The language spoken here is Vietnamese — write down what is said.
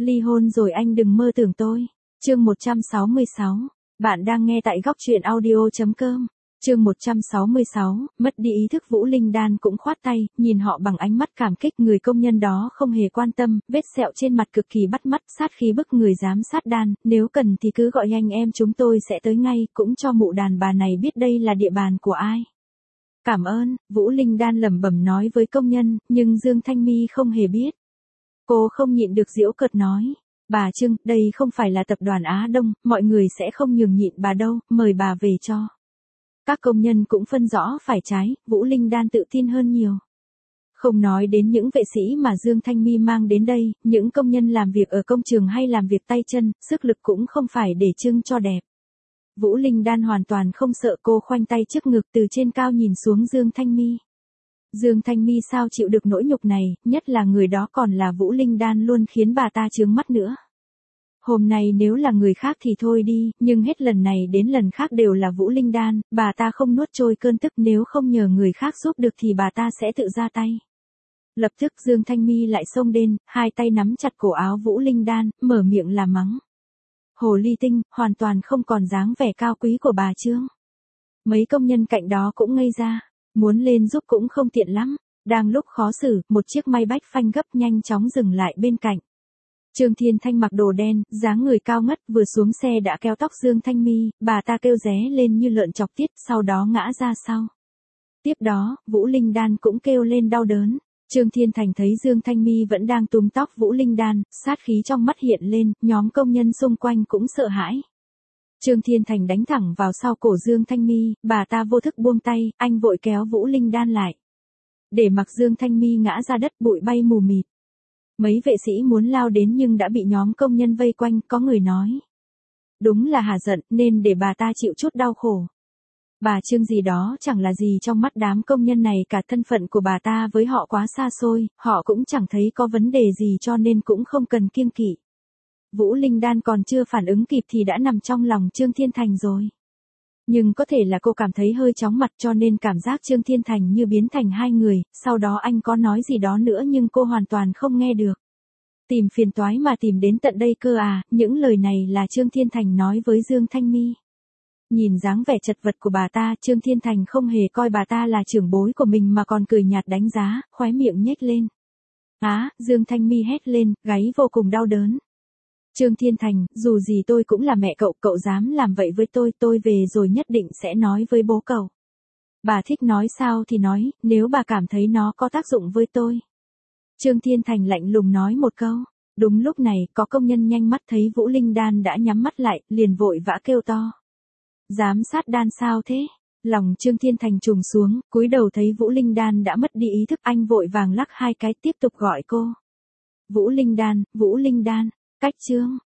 Ly hôn rồi anh đừng mơ tưởng tôi. Chương 166. Bạn đang nghe tại góc truyện audio.com. Chương 166, mất đi ý thức. Vũ Linh Đan cũng khoát tay, nhìn họ bằng ánh mắt cảm kích. Người công nhân đó không hề quan tâm, vết sẹo trên mặt cực kỳ bắt mắt, sát khí bức người. Giám sát Đan, nếu cần thì cứ gọi anh em chúng tôi sẽ tới ngay, cũng cho mụ đàn bà này biết đây là địa bàn của ai. Cảm ơn, Vũ Linh Đan lẩm bẩm nói với công nhân, nhưng Dương Thanh My không hề biết. Cô không nhịn được giễu cợt nói. Bà Trương, đây không phải là tập đoàn Á Đông, mọi người sẽ không nhường nhịn bà đâu, mời bà về cho. Các công nhân cũng phân rõ phải trái, Vũ Linh Đan tự tin hơn nhiều. Không nói đến những vệ sĩ mà Dương Thanh My mang đến đây, những công nhân làm việc ở công trường hay làm việc tay chân, sức lực cũng không phải để trưng cho đẹp. Vũ Linh Đan hoàn toàn không sợ, cô khoanh tay trước ngực từ trên cao nhìn xuống Dương Thanh My. Dương Thanh My sao chịu được nỗi nhục này, nhất là người đó còn là Vũ Linh Đan luôn khiến bà ta chướng mắt nữa. Hôm nay nếu là người khác thì thôi đi, nhưng hết lần này đến lần khác đều là Vũ Linh Đan, bà ta không nuốt trôi cơn tức, nếu không nhờ người khác giúp được thì bà ta sẽ tự ra tay. Lập tức Dương Thanh My lại xông lên, hai tay nắm chặt cổ áo Vũ Linh Đan, mở miệng là mắng. Hồ ly tinh, hoàn toàn không còn dáng vẻ cao quý của bà Trương. Mấy công nhân cạnh đó cũng ngây ra, muốn lên giúp cũng không tiện lắm. Đang lúc khó xử, một chiếc may bách phanh gấp nhanh chóng dừng lại bên cạnh. Trương Thiên Thanh mặc đồ đen, dáng người cao ngất, vừa xuống xe đã kéo tóc Dương Thanh My, bà ta kêu ré lên như lợn chọc tiết, sau đó ngã ra sau. Tiếp đó, Vũ Linh Đan cũng kêu lên đau đớn. Trương Thiên Thành thấy Dương Thanh My vẫn đang túm tóc Vũ Linh Đan, sát khí trong mắt hiện lên, nhóm công nhân xung quanh cũng sợ hãi. Trương Thiên Thành đánh thẳng vào sau cổ Dương Thanh My, bà ta vô thức buông tay, anh vội kéo Vũ Linh Đan lại. Để mặc Dương Thanh My ngã ra đất, bụi bay mù mịt. Mấy vệ sĩ muốn lao đến nhưng đã bị nhóm công nhân vây quanh, có người nói. Đúng là hà giận, nên để bà ta chịu chút đau khổ. Bà Trương gì đó chẳng là gì trong mắt đám công nhân này cả, thân phận của bà ta với họ quá xa xôi, họ cũng chẳng thấy có vấn đề gì cho nên cũng không cần kiêng kỵ. Vũ Linh Đan còn chưa phản ứng kịp thì đã nằm trong lòng Trương Thiên Thành rồi. Nhưng có thể là cô cảm thấy hơi chóng mặt cho nên cảm giác Trương Thiên Thành như biến thành hai người, sau đó anh có nói gì đó nữa nhưng cô hoàn toàn không nghe được. Tìm phiền toái mà tìm đến tận đây cơ à, những lời này là Trương Thiên Thành nói với Dương Thanh My. Nhìn dáng vẻ chật vật của bà ta, Trương Thiên Thành không hề coi bà ta là trưởng bối của mình mà còn cười nhạt đánh giá, khóe miệng nhếch lên. Á, Dương Thanh My hét lên, gáy vô cùng đau đớn. Trương Thiên Thành, dù gì tôi cũng là mẹ cậu, cậu dám làm vậy với tôi về rồi nhất định sẽ nói với bố cậu. Bà thích nói sao thì nói, nếu bà cảm thấy nó có tác dụng với tôi. Trương Thiên Thành lạnh lùng nói một câu. Đúng lúc này, có công nhân nhanh mắt thấy Vũ Linh Đan đã nhắm mắt lại, liền vội vã kêu to. Giám sát Đan sao thế? Lòng Trương Thiên Thành trùng xuống, cúi đầu thấy Vũ Linh Đan đã mất đi ý thức, anh vội vàng lắc hai cái tiếp tục gọi cô. Vũ Linh Đan, Vũ Linh Đan. Cách Trương,